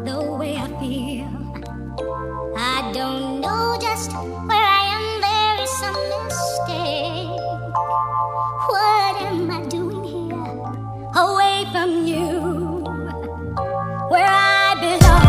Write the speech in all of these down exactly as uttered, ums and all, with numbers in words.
the way I feel. I don't know just where I am, there is some mistake. What am I doing here, away from you, where I belong?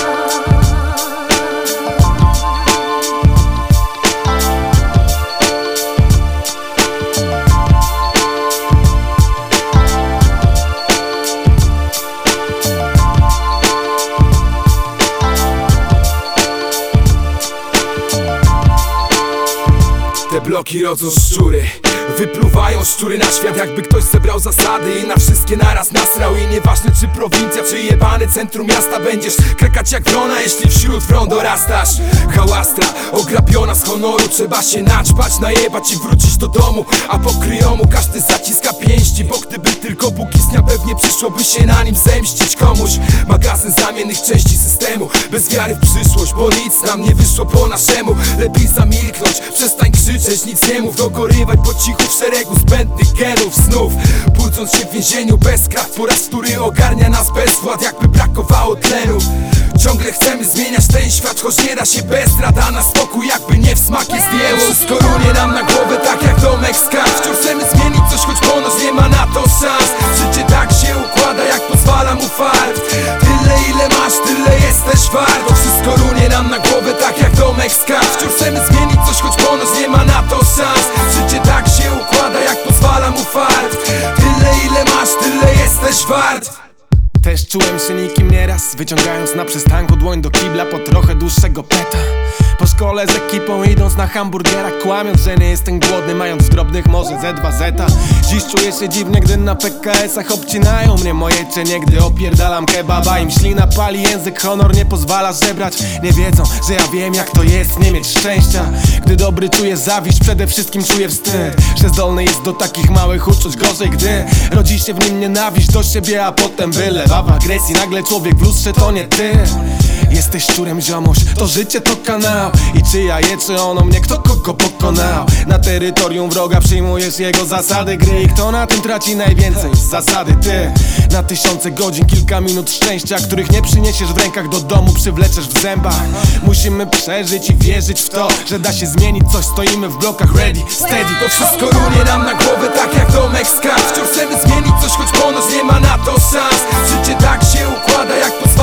Te bloki rodzą szczury, wypluwają szczury na świat, jakby ktoś zebrał zasady i na wszystkie naraz nasrał. I nieważne czy prowincja, czy jebany centrum miasta, będziesz krakać jak wrona, jeśli wśród wron dorastasz. Hałastra, ograbiona z honoru, trzeba się naćpać, najebać i wrócić do domu. A po kryjomu każdy zaciska pięści, bo gdyby tylko Bóg istniał, pewnie przyszłoby się na nim zemścić komuś. Magazyn zamiennych części systemu, bez wiary w przyszłość, bo nic nam nie wyszło po naszemu. Lepiej zamilknąć, przestań krzyczeć, nic nie mów, dogorywać po cichu w szeregu zbędnych genów znów. Budząc się w więzieniu bez krat, po raz który ogarnia nas bezwład, jakby brakowało tlenu. Ciągle chcemy zmieniać ten świat, choć nie da się bez rad, a na spokój jakby nie w smak jest jemu. Wszystko runie nam na głowę tak jak domek z kart. Wciąż chcemy zmienić coś, choć ponoć nie ma na to szans. Życie tak się układa, jak pozwala mu fart. Tyle ile masz, tyle jesteś wart. Bo wszystko runie nam na głowę tak jak domek z kart. Wciąż chcemy zmienić coś, choć ponoć nie ma na to szans. Życie tak się układa, jak pozwala mu fart. Tyle ile masz, tyle jesteś wart. Też czułem się nikim nieraz, wyciągając na przystanku dłoń do kibla po trochę dłuższego peta. Po szkole z ekipą idąc na hamburgera, kłamiąc, że nie jestem głodny, mając w drobnych może ze dwa zeta. Dziś czuję się dziwnie, gdy na P K S-ach obcinają mnie moje cienie, gdy opierdalam kebaba. Im ślina pali, język honor nie pozwala żebrać. Nie wiedzą, że ja wiem jak to jest nie mieć szczęścia. Gdy dobry czuje zawiść, przede wszystkim czuję wstyd, że zdolny jest do takich małych uczuć. Gorzej, gdy rodzi się w nim nienawiść do siebie, a potem wylewa w agresji. Nagle człowiek w lustrze to nie ty. Jesteś szczurem, ziomuś, to życie to kanał. I czy ja je, czy ono mnie, kto kogo pokonał? Na terytorium wroga przyjmujesz jego zasady gry. I kto na tym traci najwięcej? Z zasady ty. Na tysiące godzin, kilka minut szczęścia, których nie przyniesiesz w rękach do domu, przywleczesz w zębach. Musimy przeżyć i wierzyć w to, że da się zmienić coś, stoimy w blokach ready, steady. To wszystko runie nam na głowę tak jak domek z kart. Wciąż chcemy zmienić coś, choć ponoć nie ma na to szans. Życie tak się układa, jak pozwala